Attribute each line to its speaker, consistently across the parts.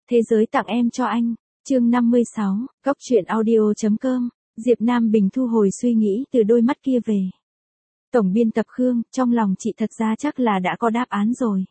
Speaker 1: Thế giới tặng em cho anh. Chương 56, Góc truyện audio.com. Diệp Nam Bình thu hồi suy nghĩ từ đôi mắt kia về. Tổng biên tập Khương, trong lòng chị thật ra chắc là đã có đáp án rồi.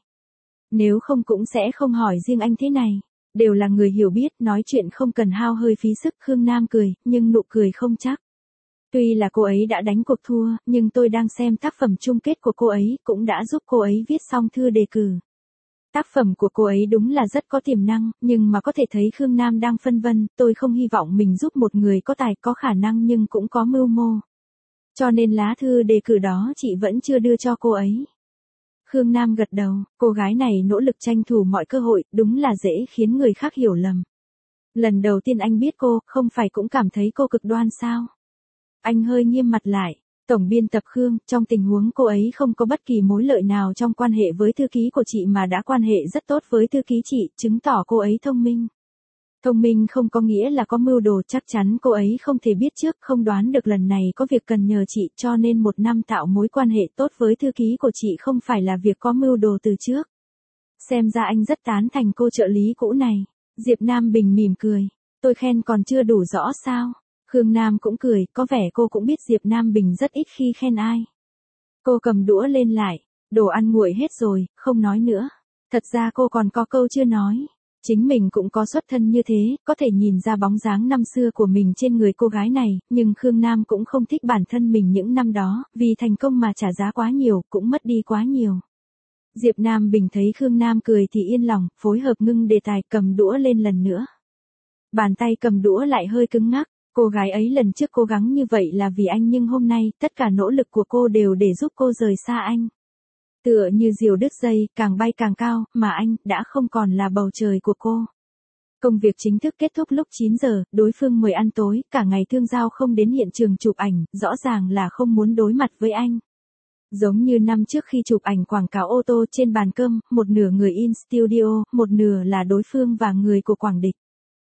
Speaker 1: Nếu không cũng sẽ không hỏi riêng anh thế này. Đều là người hiểu biết, nói chuyện không cần hao hơi phí sức. Khương Nam cười, nhưng nụ cười không chắc. Tuy là cô ấy đã đánh cuộc thua, nhưng tôi đang xem tác phẩm chung kết của cô ấy, cũng đã giúp cô ấy viết xong thư đề cử. Tác phẩm của cô ấy đúng là rất có tiềm năng, nhưng mà có thể thấy Khương Nam đang phân vân, tôi không hy vọng mình giúp một người có tài có khả năng nhưng cũng có mưu mô. Cho nên lá thư đề cử đó chị vẫn chưa đưa cho cô ấy. Khương Nam gật đầu, cô gái này nỗ lực tranh thủ mọi cơ hội, đúng là dễ khiến người khác hiểu lầm. Lần đầu tiên anh biết cô, không phải cũng cảm thấy cô cực đoan sao? Anh hơi nghiêm mặt lại. Tổng biên tập Khương, trong tình huống cô ấy không có bất kỳ mối lợi nào trong quan hệ với thư ký của chị mà đã quan hệ rất tốt với thư ký chị, chứng tỏ cô ấy thông minh. Thông minh không có nghĩa là có mưu đồ, chắc chắn cô ấy không thể biết trước, không đoán được lần này có việc cần nhờ chị, cho nên một năm tạo mối quan hệ tốt với thư ký của chị không phải là việc có mưu đồ từ trước. Xem ra anh rất tán thành cô trợ lý cũ này. Diệp Nam Bình mỉm cười. Tôi khen còn chưa đủ rõ sao? Khương Nam cũng cười, có vẻ cô cũng biết Diệp Nam Bình rất ít khi khen ai. Cô cầm đũa lên lại, đồ ăn nguội hết rồi, không nói nữa. Thật ra cô còn có câu chưa nói. Chính mình cũng có xuất thân như thế, có thể nhìn ra bóng dáng năm xưa của mình trên người cô gái này, nhưng Khương Nam cũng không thích bản thân mình những năm đó, vì thành công mà trả giá quá nhiều, cũng mất đi quá nhiều. Diệp Nam Bình thấy Khương Nam cười thì yên lòng, phối hợp ngưng đề tài, cầm đũa lên lần nữa. Bàn tay cầm đũa lại hơi cứng ngắc. Cô gái ấy lần trước cố gắng như vậy là vì anh nhưng hôm nay, tất cả nỗ lực của cô đều để giúp cô rời xa anh. Tựa như diều đứt dây, càng bay càng cao, mà anh, đã không còn là bầu trời của cô. Công việc chính thức kết thúc lúc 9 giờ, đối phương mời ăn tối, cả ngày Thương Giao không đến hiện trường chụp ảnh, rõ ràng là không muốn đối mặt với anh. Giống như năm trước khi chụp ảnh quảng cáo ô tô trên bàn cơm, một nửa người in studio, một nửa là đối phương và người của Quảng Địch.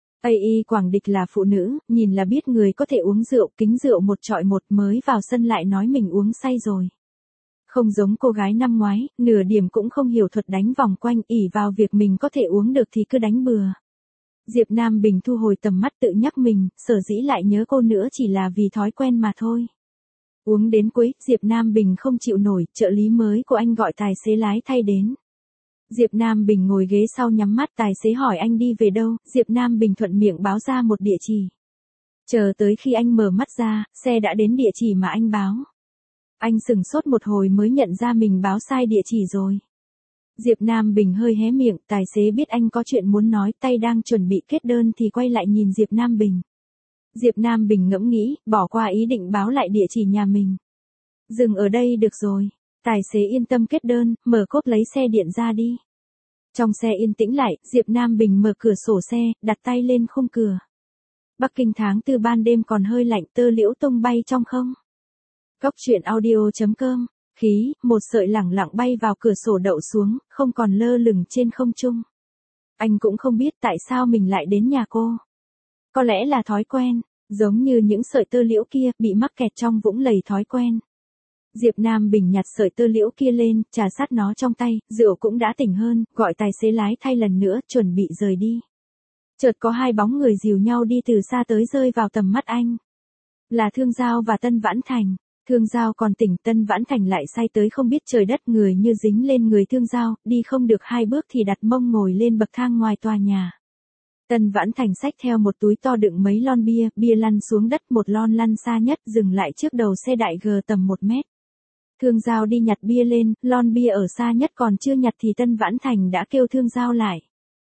Speaker 1: AI Quảng Địch là phụ nữ, nhìn là biết người có thể uống rượu, kính rượu một trọi một, mới vào sân lại nói mình uống say rồi. Không giống cô gái năm ngoái, nửa điểm cũng không hiểu thuật đánh vòng quanh, ỷ vào việc mình có thể uống được thì cứ đánh bừa. Diệp Nam Bình thu hồi tầm mắt tự nhắc mình, sở dĩ lại nhớ cô nữa chỉ là vì thói quen mà thôi. Uống đến cuối, Diệp Nam Bình không chịu nổi, trợ lý mới của anh gọi tài xế lái thay đến. Diệp Nam Bình ngồi ghế sau nhắm mắt, tài xế hỏi anh đi về đâu, Diệp Nam Bình thuận miệng báo ra một địa chỉ. Chờ tới khi anh mở mắt ra, xe đã đến địa chỉ mà anh báo. Anh sửng sốt một hồi mới nhận ra mình báo sai địa chỉ rồi. Diệp Nam Bình hơi hé miệng, tài xế biết anh có chuyện muốn nói, tay đang chuẩn bị kết đơn thì quay lại nhìn Diệp Nam Bình. Diệp Nam Bình ngẫm nghĩ, bỏ qua ý định báo lại địa chỉ nhà mình. Dừng ở đây được rồi. Tài xế yên tâm kết đơn, mở cốp lấy xe điện ra đi. Trong xe yên tĩnh lại, Diệp Nam Bình mở cửa sổ xe, đặt tay lên khung cửa. Bắc Kinh tháng 4 ban đêm còn hơi lạnh, tơ liễu tung bay trong không. Góc truyện audio.com. Khí, một sợi lẳng lặng bay vào cửa sổ đậu xuống, không còn lơ lửng trên không trung. Anh cũng không biết tại sao mình lại đến nhà cô. Có lẽ là thói quen, giống như những sợi tơ liễu kia, bị mắc kẹt trong vũng lầy thói quen. Diệp Nam Bình nhặt sợi tơ liễu kia lên, trà sát nó trong tay, rượu cũng đã tỉnh hơn, gọi tài xế lái thay lần nữa, chuẩn bị rời đi. Chợt có hai bóng người dìu nhau đi từ xa tới rơi vào tầm mắt anh. Là Thương Giao và Tân Vãn Thành. Thương Giao còn tỉnh, Tân Vãn Thành lại say tới không biết trời đất, người như dính lên người Thương Giao, đi không được hai bước thì đặt mông ngồi lên bậc thang ngoài tòa nhà. Tân Vãn Thành xách theo một túi to đựng mấy lon bia, bia lăn xuống đất, một lon lăn xa nhất, dừng lại trước đầu xe đại G tầm 1 mét. Thương Giao đi nhặt bia lên, lon bia ở xa nhất còn chưa nhặt thì Tân Vãn Thành đã kêu Thương Giao lại.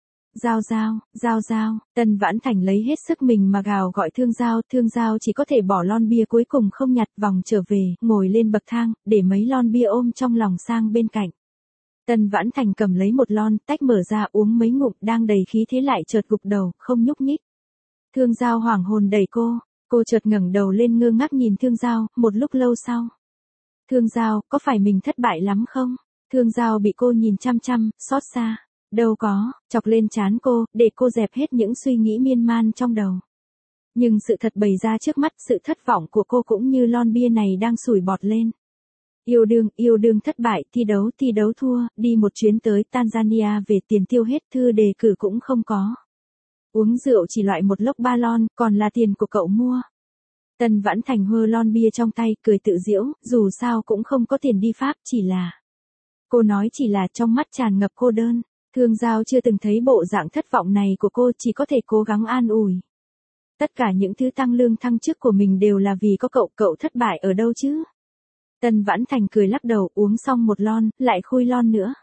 Speaker 1: Giao, Tân Vãn Thành lấy hết sức mình mà gào gọi Thương Giao chỉ có thể bỏ lon bia cuối cùng không nhặt, vòng trở về, ngồi lên bậc thang, để mấy lon bia ôm trong lòng sang bên cạnh. Tân Vãn Thành cầm lấy một lon, tách mở ra uống mấy ngụm, đang đầy khí thế lại chợt gục đầu, không nhúc nhích. Thương Giao hoảng hồn đẩy cô chợt ngẩng đầu lên ngơ ngác nhìn Thương Giao, một lúc lâu sau. Thương Giao, có phải mình thất bại lắm không? Thương Giao bị cô nhìn chăm chăm, xót xa. Đâu có, chọc lên trán cô, để cô dẹp hết những suy nghĩ miên man trong đầu. Nhưng sự thật bày ra trước mắt, sự thất vọng của cô cũng như lon bia này đang sủi bọt lên. Yêu đương thất bại, thi đấu thua, đi một chuyến tới Tanzania về tiền tiêu hết, thư đề cử cũng không có. Uống rượu chỉ loại một lốc 3 lon, còn là tiền của cậu mua. Tân Vãn Thành hơ lon bia trong tay, cười tự giễu, dù sao cũng không có tiền đi Pháp, chỉ là. Cô nói chỉ là trong mắt tràn ngập cô đơn. Thương Giao chưa từng thấy bộ dạng thất vọng này của cô, chỉ có thể cố gắng an ủi. Tất cả những thứ tăng lương thăng chức của mình đều là vì có cậu thất bại ở đâu chứ? Tân Vãn Thành cười lắc đầu, uống xong một lon, lại khui lon nữa.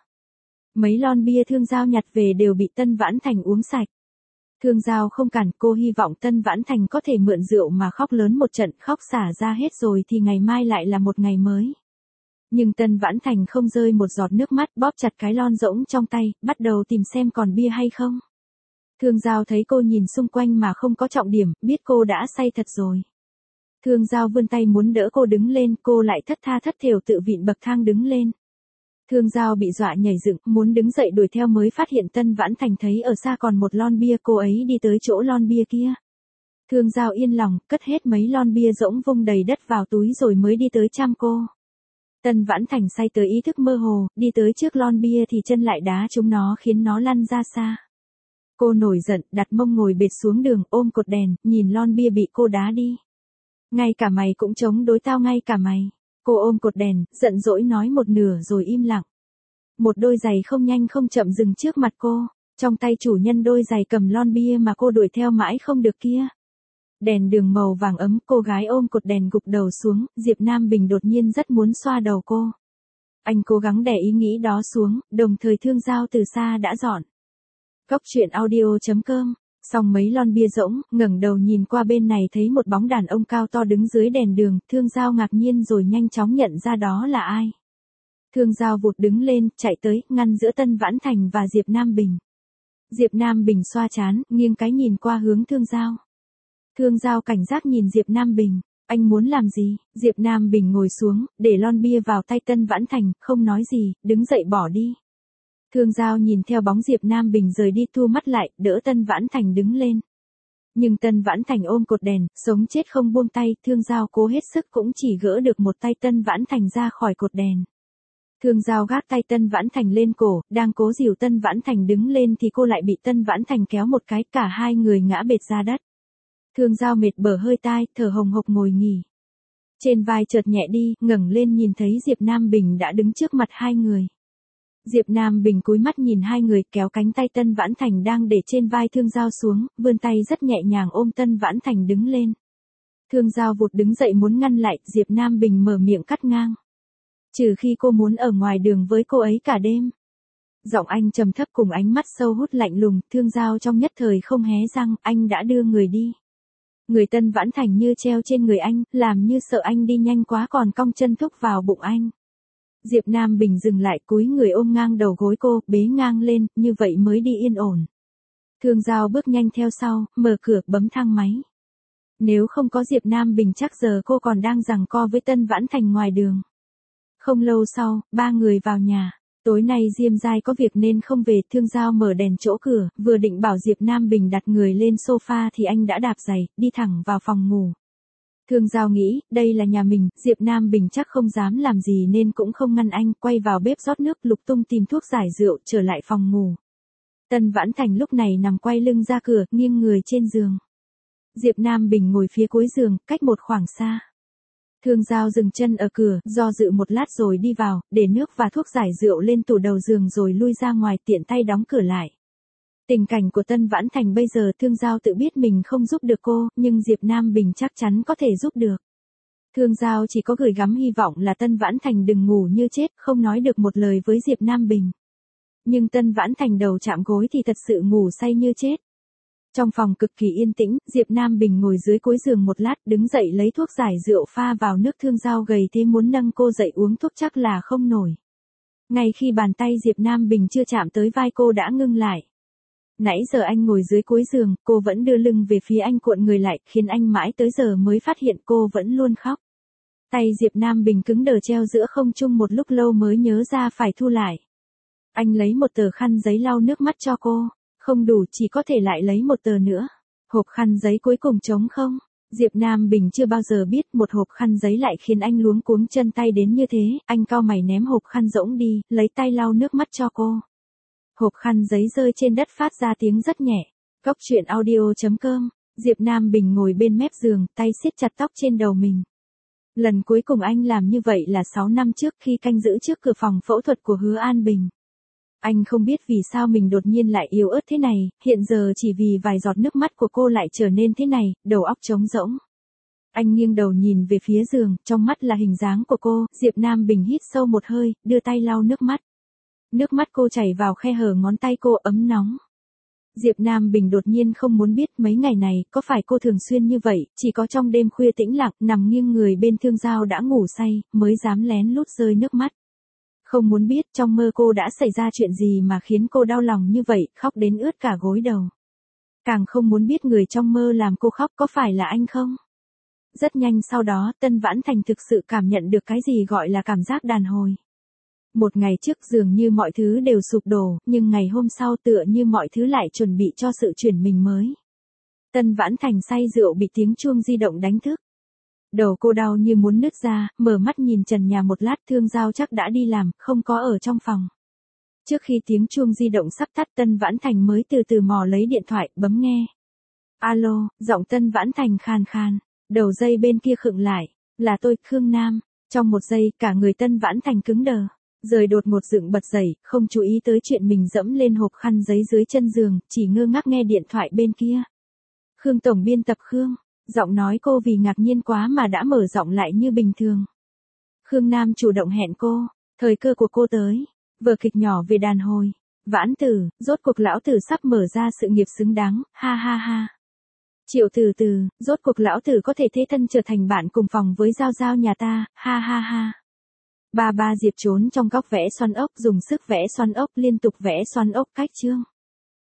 Speaker 1: Mấy lon bia Thương Giao nhặt về đều bị Tân Vãn Thành uống sạch. Thương Giao không cản, cô hy vọng Tân Vãn Thành có thể mượn rượu mà khóc lớn một trận, khóc xả ra hết rồi thì ngày mai lại là một ngày mới. Nhưng Tân Vãn Thành không rơi một giọt nước mắt, bóp chặt cái lon rỗng trong tay, bắt đầu tìm xem còn bia hay không. Thương Giao thấy cô nhìn xung quanh mà không có trọng điểm, biết cô đã say thật rồi. Thương Giao vươn tay muốn đỡ cô đứng lên, cô lại thất tha thất thểu tự vịn bậc thang đứng lên. Thương Giao bị dọa nhảy dựng, muốn đứng dậy đuổi theo mới phát hiện Tân Vãn Thành thấy ở xa còn một lon bia, cô ấy đi tới chỗ lon bia kia. Thương Giao yên lòng, cất hết mấy lon bia rỗng vung đầy đất vào túi rồi mới đi tới chăm cô. Tân Vãn Thành say tới ý thức mơ hồ, đi tới trước lon bia thì chân lại đá trúng nó khiến nó lăn ra xa. Cô nổi giận, đặt mông ngồi bệt xuống đường, ôm cột đèn, nhìn lon bia bị cô đá đi. Ngay cả mày cũng chống đối tao, ngay cả mày. Cô ôm cột đèn, giận dỗi nói một nửa rồi im lặng. Một đôi giày không nhanh không chậm dừng trước mặt cô, trong tay chủ nhân đôi giày cầm lon bia mà cô đuổi theo mãi không được kia. Đèn đường màu vàng ấm, cô gái ôm cột đèn gục đầu xuống, Diệp Nam Bình đột nhiên rất muốn xoa đầu cô. Anh cố gắng đè ý nghĩ đó xuống, đồng thời Thương Giao từ xa đã dọn. Cóc truyện audio.com. Xong mấy lon bia rỗng, ngẩng đầu nhìn qua bên này thấy một bóng đàn ông cao to đứng dưới đèn đường, Thương Giao ngạc nhiên rồi nhanh chóng nhận ra đó là ai. Thương Giao vụt đứng lên, chạy tới, ngăn giữa Tân Vãn Thành và Diệp Nam Bình. Diệp Nam Bình xoa trán, nghiêng cái nhìn qua hướng Thương Giao. Thương Giao cảnh giác nhìn Diệp Nam Bình, anh muốn làm gì? Diệp Nam Bình ngồi xuống, để lon bia vào tay Tân Vãn Thành, không nói gì, đứng dậy bỏ đi. Thương Giao nhìn theo bóng Diệp Nam Bình rời đi, thu mắt lại, đỡ Tân Vãn Thành đứng lên. Nhưng Tân Vãn Thành ôm cột đèn, sống chết không buông tay, Thương Giao cố hết sức cũng chỉ gỡ được một tay Tân Vãn Thành ra khỏi cột đèn. Thương Giao gác tay Tân Vãn Thành lên cổ, đang cố dìu Tân Vãn Thành đứng lên thì cô lại bị Tân Vãn Thành kéo một cái, cả hai người ngã bệt ra đất. Thương Giao mệt bở hơi tai, thở hồng hộc ngồi nghỉ. Trên vai chợt nhẹ đi, ngẩng lên nhìn thấy Diệp Nam Bình đã đứng trước mặt hai người. Diệp Nam Bình cúi mắt nhìn hai người, kéo cánh tay Tân Vãn Thành đang để trên vai Thương Giao xuống, vươn tay rất nhẹ nhàng ôm Tân Vãn Thành đứng lên. Thương Giao vụt đứng dậy muốn ngăn lại, Diệp Nam Bình mở miệng cắt ngang. Trừ khi cô muốn ở ngoài đường với cô ấy cả đêm. Giọng anh trầm thấp cùng ánh mắt sâu hút lạnh lùng, Thương Giao trong nhất thời không hé răng, anh đã đưa người đi. Người Tân Vãn Thành như treo trên người anh, làm như sợ anh đi nhanh quá còn cong chân thúc vào bụng anh. Diệp Nam Bình dừng lại, cúi người ôm ngang đầu gối cô, bế ngang lên, như vậy mới đi yên ổn. Thương Giao bước nhanh theo sau, mở cửa, bấm thang máy. Nếu không có Diệp Nam Bình chắc giờ cô còn đang giằng co với Tân Vãn Thành ngoài đường. Không lâu sau, ba người vào nhà. Tối nay Diêm Giai có việc nên không về, Thương Giao mở đèn chỗ cửa, vừa định bảo Diệp Nam Bình đặt người lên sofa thì anh đã đạp giày, đi thẳng vào phòng ngủ. Thương Giao nghĩ, đây là nhà mình, Diệp Nam Bình chắc không dám làm gì nên cũng không ngăn anh, quay vào bếp rót nước, lục tung tìm thuốc giải rượu, trở lại phòng ngủ. Tân Vãn Thành lúc này nằm quay lưng ra cửa, nghiêng người trên giường. Diệp Nam Bình ngồi phía cuối giường, cách một khoảng xa. Thương Giao dừng chân ở cửa, do dự một lát rồi đi vào, để nước và thuốc giải rượu lên tủ đầu giường rồi lui ra ngoài, tiện tay đóng cửa lại. Tình cảnh của Tân Vãn Thành bây giờ Thương Giao tự biết mình không giúp được cô, nhưng Diệp Nam Bình chắc chắn có thể giúp được. Thương Giao chỉ có gửi gắm hy vọng là Tân Vãn Thành đừng ngủ như chết, không nói được một lời với Diệp Nam Bình. Nhưng Tân Vãn Thành đầu chạm gối thì thật sự ngủ say như chết. Trong phòng cực kỳ yên tĩnh, Diệp Nam Bình ngồi dưới cuối giường một lát, đứng dậy lấy thuốc giải rượu pha vào nước. Thương Giao gầy thế muốn nâng cô dậy uống thuốc chắc là không nổi. Ngay khi bàn tay Diệp Nam Bình chưa chạm tới vai cô đã ngưng lại. Nãy giờ anh ngồi dưới cuối giường, cô vẫn đưa lưng về phía anh, cuộn người lại, khiến anh mãi tới giờ mới phát hiện cô vẫn luôn khóc. Tay Diệp Nam Bình cứng đờ treo giữa không trung một lúc lâu mới nhớ ra phải thu lại. Anh lấy một tờ khăn giấy lau nước mắt cho cô. Không đủ, chỉ có thể lại lấy một tờ nữa. Hộp khăn giấy cuối cùng trống không. Diệp Nam Bình chưa bao giờ biết một hộp khăn giấy lại khiến anh luống cuống chân tay đến như thế. Anh cau mày ném hộp khăn rỗng đi, lấy tay lau nước mắt cho cô. Hộp khăn giấy rơi trên đất phát ra tiếng rất nhẹ. Cóc truyện audio.com, Diệp Nam Bình ngồi bên mép giường, tay siết chặt tóc trên đầu mình. Lần cuối cùng anh làm như vậy là 6 năm trước khi canh giữ trước cửa phòng phẫu thuật của Hứa An Bình. Anh không biết vì sao mình đột nhiên lại yếu ớt thế này, hiện giờ chỉ vì vài giọt nước mắt của cô lại trở nên thế này, đầu óc trống rỗng. Anh nghiêng đầu nhìn về phía giường, trong mắt là hình dáng của cô, Diệp Nam Bình hít sâu một hơi, đưa tay lau nước mắt. Nước mắt cô chảy vào khe hở ngón tay cô ấm nóng. Diệp Nam Bình đột nhiên không muốn biết mấy ngày này có phải cô thường xuyên như vậy, chỉ có trong đêm khuya tĩnh lặng nằm nghiêng người bên thương giao đã ngủ say, mới dám lén lút rơi nước mắt. Không muốn biết trong mơ cô đã xảy ra chuyện gì mà khiến cô đau lòng như vậy, khóc đến ướt cả gối đầu. Càng không muốn biết người trong mơ làm cô khóc có phải là anh không? Rất nhanh sau đó, Tân Vãn Thành thực sự cảm nhận được cái gì gọi là cảm giác đàn hồi. Một ngày trước dường như mọi thứ đều sụp đổ, nhưng ngày hôm sau tựa như mọi thứ lại chuẩn bị cho sự chuyển mình mới. Tân Vãn Thành say rượu bị tiếng chuông di động đánh thức. Đầu cô đau như muốn nứt ra, mở mắt nhìn trần nhà một lát, thương giao chắc đã đi làm, không có ở trong phòng. Trước khi tiếng chuông di động sắp tắt, Tân Vãn Thành mới từ từ mò lấy điện thoại, bấm nghe. Alo, giọng Tân Vãn Thành khàn khàn, đầu dây bên kia khựng lại, là tôi, Khương Nam. Trong một giây, cả người Tân Vãn Thành cứng đờ. Rồi đột ngột dựng bật dậy, không chú ý tới chuyện mình dẫm lên hộp khăn giấy dưới chân giường, chỉ ngơ ngác nghe điện thoại bên kia. Khương tổng biên tập Khương, giọng nói cô vì ngạc nhiên quá mà đã mở giọng lại như bình thường. Khương Nam chủ động hẹn cô, thời cơ của cô tới, vở kịch nhỏ về đàn hồi. Vãn Tử, rốt cuộc lão tử sắp mở ra sự nghiệp xứng đáng, ha ha ha. Triệu Từ Từ, rốt cuộc lão tử có thể thế thân trở thành bạn cùng phòng với Giao Giao nhà ta, ha ha ha. Ba Diệp trốn trong góc vẽ xoăn ốc, dùng sức vẽ xoăn ốc, liên tục vẽ xoăn ốc cách chương.